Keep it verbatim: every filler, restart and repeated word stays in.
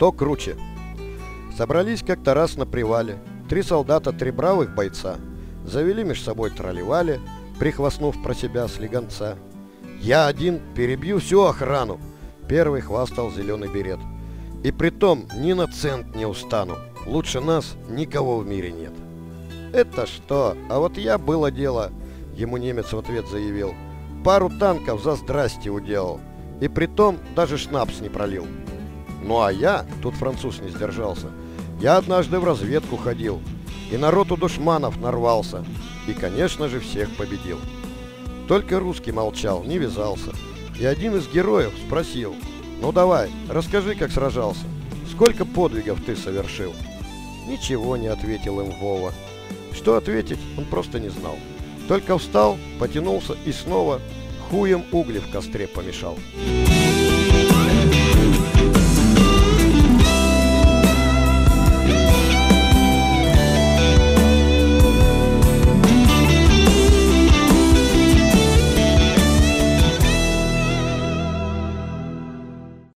кто круче. Собрались как-то раз на привале. Три солдата, три бравых бойца. Завели меж собой тролливали, прихвастнув про себя слегонца. Я один перебью всю охрану. Первый хвастал зеленый берет. И притом ни на цент не устану. Лучше нас никого в мире нет. Это что? А вот я, было дело, ему немец в ответ заявил. Пару танков за здрасте уделал. И притом даже шнапс не пролил. Ну а я, тут француз не сдержался, я однажды в разведку ходил. И народ у душманов нарвался. И, конечно же, всех победил. Только русский молчал, не вязался. И один из героев спросил: ну давай, расскажи, как сражался. Сколько подвигов ты совершил? Ничего не ответил им Вова. Что ответить, он просто не знал. Только встал, потянулся и снова хуем угли в костре помешал.